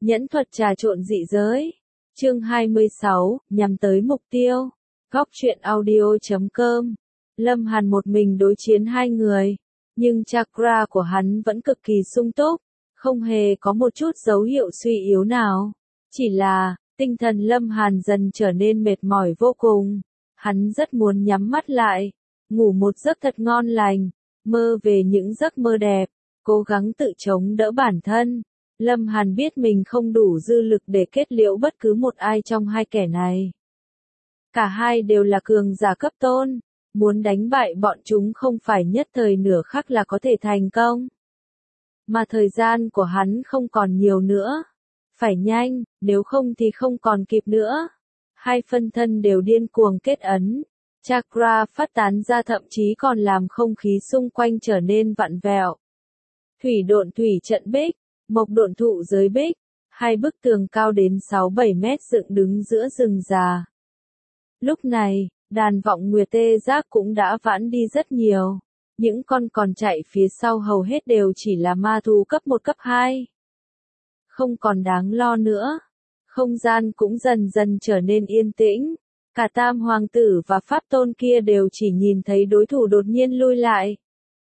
Nhẫn thuật trà trộn dị giới. Chương 26, nhằm tới mục tiêu. Góc truyện audio.com. Lâm Hàn một mình đối chiến hai người, nhưng chakra của hắn vẫn cực kỳ sung túc, không hề có một chút dấu hiệu suy yếu nào. Chỉ là, tinh thần Lâm Hàn dần trở nên mệt mỏi vô cùng. Hắn rất muốn nhắm mắt lại, ngủ một giấc thật ngon lành, mơ về những giấc mơ đẹp, cố gắng tự chống đỡ bản thân. Lâm Hàn biết mình không đủ dư lực để kết liễu bất cứ một ai trong hai kẻ này. Cả hai đều là cường giả cấp tôn, muốn đánh bại bọn chúng không phải nhất thời nửa khắc là có thể thành công. Mà thời gian của hắn không còn nhiều nữa. Phải nhanh, nếu không thì không còn kịp nữa. Hai phân thân đều điên cuồng kết ấn. Chakra phát tán ra thậm chí còn làm không khí xung quanh trở nên vặn vẹo. Thủy độn thủy trận bích, mộc độn thụ giới bích, hai bức tường cao đến 6-7 mét dựng đứng giữa rừng già. Lúc này, đàn vọng nguyệt tê giác cũng đã vãn đi rất nhiều. Những con còn chạy phía sau hầu hết đều chỉ là ma thú cấp 1 cấp 2. Không còn đáng lo nữa. Không gian cũng dần dần trở nên yên tĩnh. Cả tam hoàng tử và pháp tôn kia đều chỉ nhìn thấy đối thủ đột nhiên lui lại.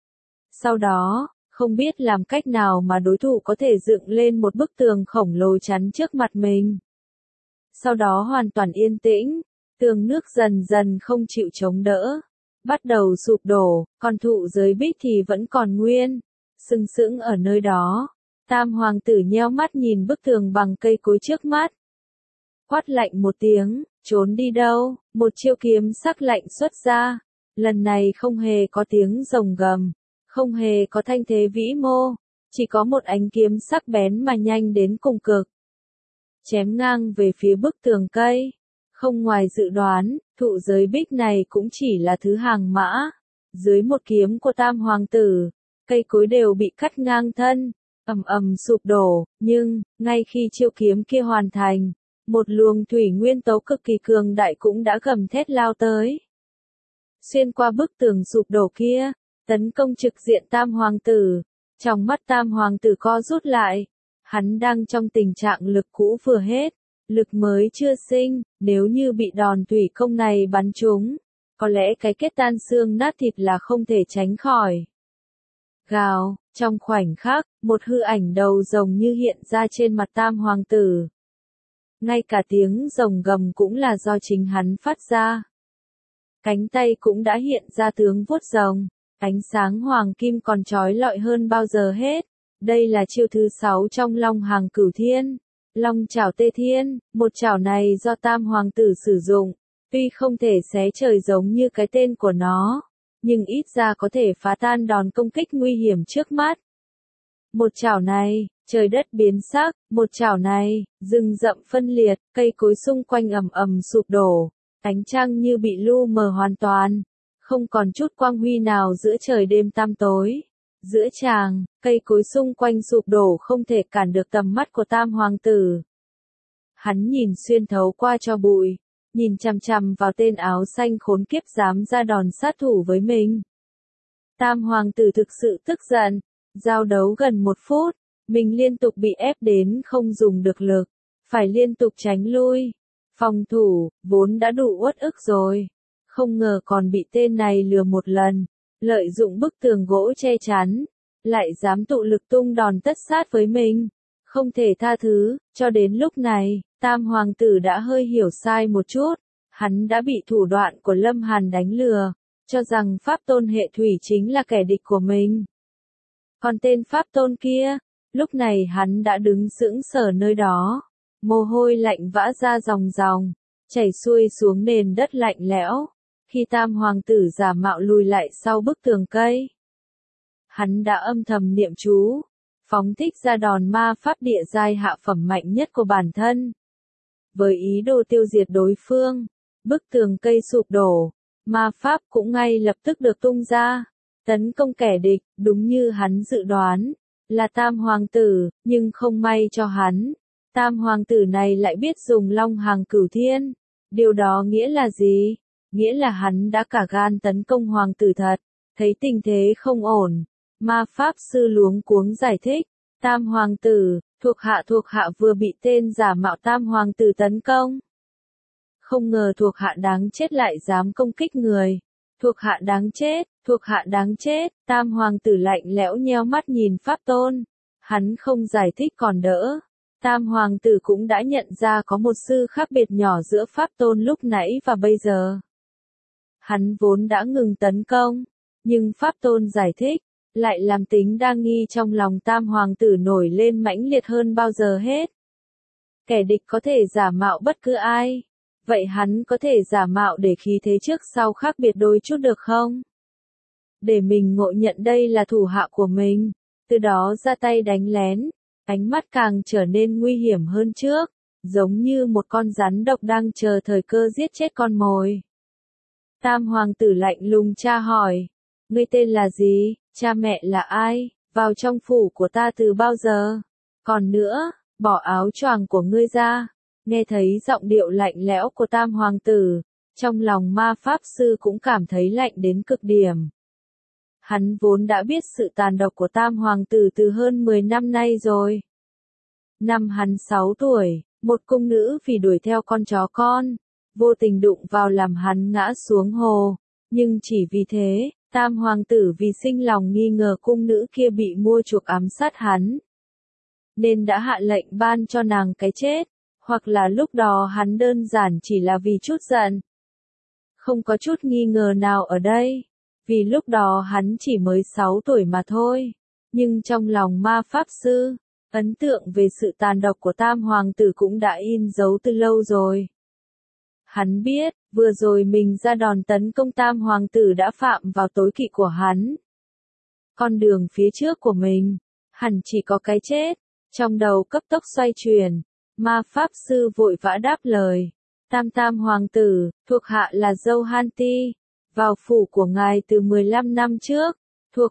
Sau đó, không biết làm cách nào mà đối thủ có thể dựng lên một bức tường khổng lồ chắn trước mặt mình. Sau đó hoàn toàn yên tĩnh, tường nước dần dần không chịu chống đỡ, bắt đầu sụp đổ, còn thụ giới bích thì vẫn còn nguyên, sừng sững ở nơi đó. Tam hoàng tử nheo mắt nhìn bức tường bằng cây cối trước mắt. Quát lạnh một tiếng, trốn đi đâu, một chiêu kiếm sắc lạnh xuất ra. Lần này không hề có tiếng rồng gầm, không hề có thanh thế vĩ mô, chỉ có một ánh kiếm sắc bén mà nhanh đến cùng cực. Chém ngang về phía bức tường cây. Không ngoài dự đoán, thụ giới bích này cũng chỉ là thứ hàng mã. Dưới một kiếm của tam hoàng tử, cây cối đều bị cắt ngang thân, ầm ầm sụp đổ, nhưng, ngay khi chiêu kiếm kia hoàn thành, một luồng thủy nguyên tố cực kỳ cường đại cũng đã gầm thét lao tới. Xuyên qua bức tường sụp đổ kia, tấn công trực diện tam hoàng tử. Trong mắt tam hoàng tử co rút lại, hắn đang trong tình trạng lực cũ vừa hết, lực mới chưa sinh, nếu như bị đòn thủy công này bắn trúng, có lẽ cái kết tan xương nát thịt là không thể tránh khỏi. Gào, trong khoảnh khắc, một hư ảnh đầu rồng như hiện ra trên mặt tam hoàng tử. Ngay cả tiếng rồng gầm cũng là do chính hắn phát ra. Cánh tay cũng đã hiện ra tướng vuốt rồng, ánh sáng hoàng kim còn chói lọi hơn bao giờ hết. Đây là chiêu thứ 6 trong Long Hàng Cửu Thiên. Long chảo tê thiên, một chảo này do tam hoàng tử sử dụng, tuy không thể xé trời giống như cái tên của nó, nhưng ít ra có thể phá tan đòn công kích nguy hiểm trước mắt. Một chảo này, trời đất biến sắc, một chảo này, rừng rậm phân liệt, cây cối xung quanh ầm ầm sụp đổ, ánh trăng như bị lu mờ hoàn toàn, không còn chút quang huy nào giữa trời đêm tăm tối. Giữa tràng, cây cối xung quanh sụp đổ không thể cản được tầm mắt của tam hoàng tử. Hắn nhìn xuyên thấu qua cho bụi, nhìn chằm chằm vào tên áo xanh khốn kiếp dám ra đòn sát thủ với mình. Tam hoàng tử thực sự tức giận, giao đấu gần 1 phút, mình liên tục bị ép đến không dùng được lực, phải liên tục tránh lui. Phòng thủ, vốn đã đủ uất ức rồi, không ngờ còn bị tên này lừa một lần. Lợi dụng bức tường gỗ che chắn, lại dám tụ lực tung đòn tất sát với mình. Không thể tha thứ, cho đến lúc này, tam hoàng tử đã hơi hiểu sai một chút. Hắn đã bị thủ đoạn của Lâm Hàn đánh lừa, cho rằng pháp tôn hệ thủy chính là kẻ địch của mình. Còn tên pháp tôn kia, lúc này hắn đã đứng sững sờ nơi đó. Mồ hôi lạnh vã ra ròng ròng, chảy xuôi xuống nền đất lạnh lẽo. Khi tam hoàng tử giả mạo lùi lại sau bức tường cây, hắn đã âm thầm niệm chú, phóng thích ra đòn ma pháp địa giai hạ phẩm mạnh nhất của bản thân. Với ý đồ tiêu diệt đối phương, bức tường cây sụp đổ, ma pháp cũng ngay lập tức được tung ra, tấn công kẻ địch, đúng như hắn dự đoán, là tam hoàng tử, nhưng không may cho hắn, tam hoàng tử này lại biết dùng Long Hàng Cửu Thiên. Điều đó nghĩa là gì? Nghĩa là hắn đã cả gan tấn công hoàng tử thật. Thấy tình thế không ổn, ma pháp sư luống cuống giải thích, tam hoàng tử, Thuộc hạ vừa bị tên giả mạo Tam Hoàng tử tấn công. Không ngờ thuộc hạ đáng chết lại dám công kích người. Thuộc hạ đáng chết, Tam Hoàng tử lạnh lẽo nheo mắt nhìn Pháp Tôn. Hắn không giải thích còn đỡ. Tam Hoàng tử cũng đã nhận ra có một sự khác biệt nhỏ giữa Pháp Tôn lúc nãy và bây giờ. Hắn vốn đã ngừng tấn công, nhưng Pháp Tôn giải thích, lại làm tính đa nghi trong lòng Tam Hoàng tử nổi lên mãnh liệt hơn bao giờ hết. Kẻ địch có thể giả mạo bất cứ ai. Vậy hắn có thể giả mạo để khí thế trước sau khác biệt đôi chút được không? Để mình ngộ nhận đây là thủ hạ của mình, từ đó ra tay đánh lén, ánh mắt càng trở nên nguy hiểm hơn trước, giống như một con rắn độc đang chờ thời cơ giết chết con mồi. Tam Hoàng tử lạnh lùng tra hỏi, ngươi tên là gì, cha mẹ là ai, vào trong phủ của ta từ bao giờ? Còn nữa, bỏ áo choàng của ngươi ra. Nghe thấy giọng điệu lạnh lẽo của Tam Hoàng tử, trong lòng ma pháp sư cũng cảm thấy lạnh đến cực điểm. Hắn vốn đã biết sự tàn độc của Tam Hoàng tử từ hơn 10 năm nay rồi. Năm hắn 6 tuổi, một cung nữ vì đuổi theo con chó con, vô tình đụng vào làm hắn ngã xuống hồ. Nhưng chỉ vì thế, Tam Hoàng tử vì sinh lòng nghi ngờ cung nữ kia bị mua chuộc ám sát hắn, nên đã hạ lệnh ban cho nàng cái chết. Hoặc là lúc đó hắn đơn giản chỉ là vì chút giận. Không có chút nghi ngờ nào ở đây. Vì lúc đó hắn chỉ mới 6 tuổi mà thôi. Nhưng trong lòng ma pháp sư, ấn tượng về sự tàn độc của Tam Hoàng tử cũng đã in dấu từ lâu rồi. Hắn biết, vừa rồi mình ra đòn tấn công Tam Hoàng tử đã phạm vào tối kỵ của hắn. Con đường phía trước của mình, hẳn chỉ có cái chết. Trong đầu cấp tốc xoay chuyển. Ma pháp sư vội vã đáp lời. Tam Hoàng tử, thuộc hạ là dâu Hanti, vào phủ của ngài từ 15 năm trước.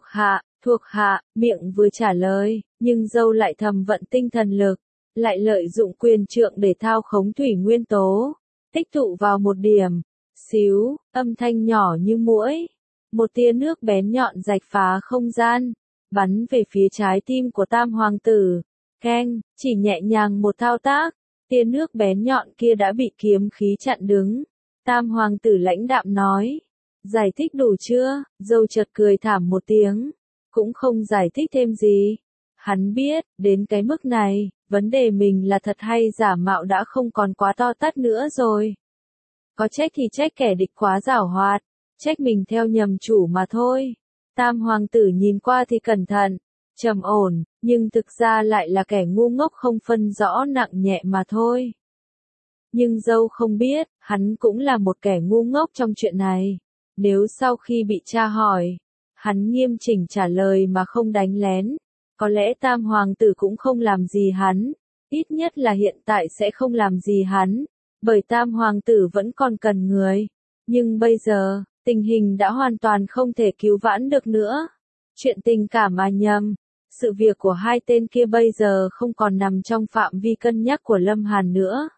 Thuộc hạ, miệng vừa trả lời, nhưng dâu lại thầm vận tinh thần lực, lại lợi dụng quyền trượng để thao khống thủy nguyên tố, tích tụ vào một điểm, xíu, âm thanh nhỏ như muỗi. Một tia nước bén nhọn rạch phá không gian, bắn về phía trái tim của Tam Hoàng tử. Keng, chỉ nhẹ nhàng một thao tác, tia nước bén nhọn kia đã bị kiếm khí chặn đứng. Tam Hoàng tử lãnh đạm nói, giải thích đủ chưa? Dâu chợt cười thảm một tiếng, cũng không giải thích thêm gì. Hắn biết, đến cái mức này, vấn đề mình là thật hay giả mạo đã không còn quá to tát nữa rồi. Có trách thì trách kẻ địch quá giảo hoạt, trách mình theo nhầm chủ mà thôi. Tam Hoàng tử nhìn qua thì cẩn thận, trầm ổn, nhưng thực ra lại là kẻ ngu ngốc không phân rõ nặng nhẹ mà thôi. Nhưng dâu không biết, hắn cũng là một kẻ ngu ngốc trong chuyện này. Nếu sau khi bị tra hỏi, hắn nghiêm chỉnh trả lời mà không đánh lén, có lẽ Tam Hoàng tử cũng không làm gì hắn, ít nhất là hiện tại sẽ không làm gì hắn, bởi Tam Hoàng tử vẫn còn cần người. Nhưng bây giờ, tình hình đã hoàn toàn không thể cứu vãn được nữa. Chuyện tình cảm mà nhầm. Sự việc của hai tên kia bây giờ không còn nằm trong phạm vi cân nhắc của Lâm Hàn nữa.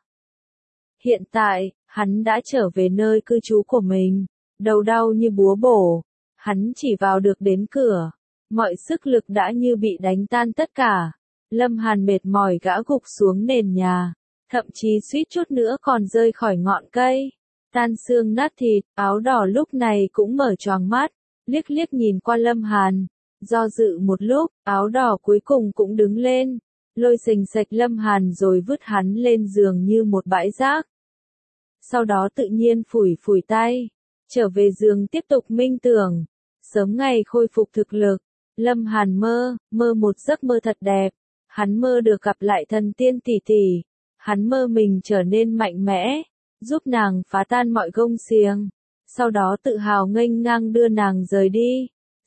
Hiện tại, hắn đã trở về nơi cư trú của mình, đầu đau như búa bổ, hắn chỉ vào được đến cửa, mọi sức lực đã như bị đánh tan tất cả. Lâm Hàn mệt mỏi gã gục xuống nền nhà, thậm chí suýt chút nữa còn rơi khỏi ngọn cây, tan xương nát thịt. Áo đỏ lúc này cũng mở choàng mắt, liếc liếc nhìn qua Lâm Hàn. Do dự một lúc, áo đỏ cuối cùng cũng đứng lên, lôi xình xạch Lâm Hàn rồi vứt hắn lên giường như một bãi rác. Sau đó tự nhiên phủi phủi tay, trở về giường tiếp tục minh tưởng, sớm ngày khôi phục thực lực. Lâm Hàn mơ một giấc mơ thật đẹp, hắn mơ được gặp lại thần tiên tỷ tỷ, hắn mơ mình trở nên mạnh mẽ, giúp nàng phá tan mọi gông xiềng, sau đó tự hào nghênh ngang đưa nàng rời đi.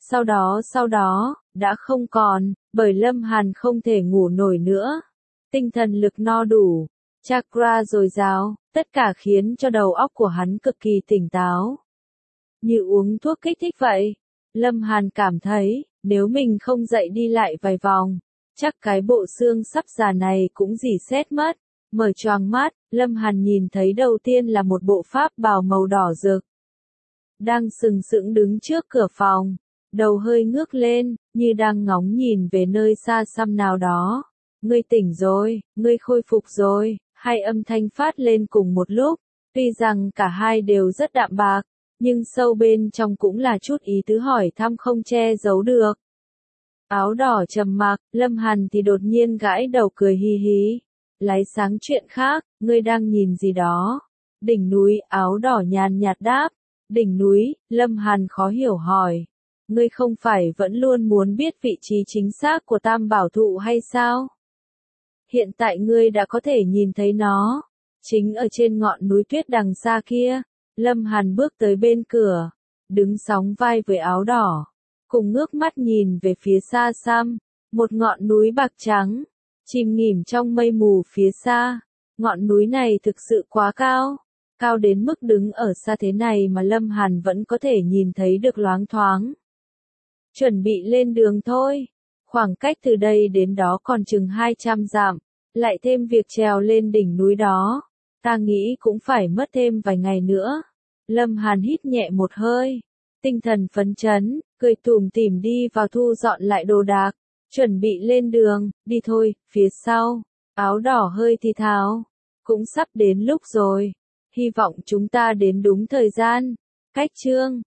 Sau đó, đã không còn, bởi Lâm Hàn không thể ngủ nổi nữa. Tinh thần lực no đủ, chakra dồi dào, tất cả khiến cho đầu óc của hắn cực kỳ tỉnh táo. Như uống thuốc kích thích vậy. Lâm Hàn cảm thấy, nếu mình không dậy đi lại vài vòng, chắc cái bộ xương sắp già này cũng rỉ sét mất. Mở choàng mắt, Lâm Hàn nhìn thấy đầu tiên là một bộ pháp bào màu đỏ rực, đang sừng sững đứng trước cửa phòng. Đầu hơi ngước lên, như đang ngóng nhìn về nơi xa xăm nào đó. Ngươi tỉnh rồi, ngươi khôi phục rồi, hai âm thanh phát lên cùng một lúc, tuy rằng cả hai đều rất đạm bạc, nhưng sâu bên trong cũng là chút ý tứ hỏi thăm không che giấu được. Áo đỏ trầm mặc, Lâm Hàn thì đột nhiên gãi đầu cười hi hí. Lái sáng chuyện khác, ngươi đang nhìn gì đó? Đỉnh núi, áo đỏ nhàn nhạt đáp. Đỉnh núi, Lâm Hàn khó hiểu hỏi. Ngươi không phải vẫn luôn muốn biết vị trí chính xác của Tam Bảo Thụ hay sao? Hiện tại ngươi đã có thể nhìn thấy nó. Chính ở trên ngọn núi tuyết đằng xa kia. Lâm Hàn bước tới bên cửa, đứng sóng vai với áo đỏ, cùng ngước mắt nhìn về phía xa xăm, một ngọn núi bạc trắng, chìm nghỉm trong mây mù phía xa. Ngọn núi này thực sự quá cao, cao đến mức đứng ở xa thế này mà Lâm Hàn vẫn có thể nhìn thấy được loáng thoáng. Chuẩn bị lên đường thôi, khoảng cách từ đây đến đó còn chừng 200 dặm, lại thêm việc trèo lên đỉnh núi đó. Ta nghĩ cũng phải mất thêm vài ngày nữa. Lâm Hàn hít nhẹ một hơi, tinh thần phấn chấn, cười tủm tỉm đi vào thu dọn lại đồ đạc, chuẩn bị lên đường, đi thôi, phía sau, áo đỏ hơi thì thào, cũng sắp đến lúc rồi, hy vọng chúng ta đến đúng thời gian, cách chương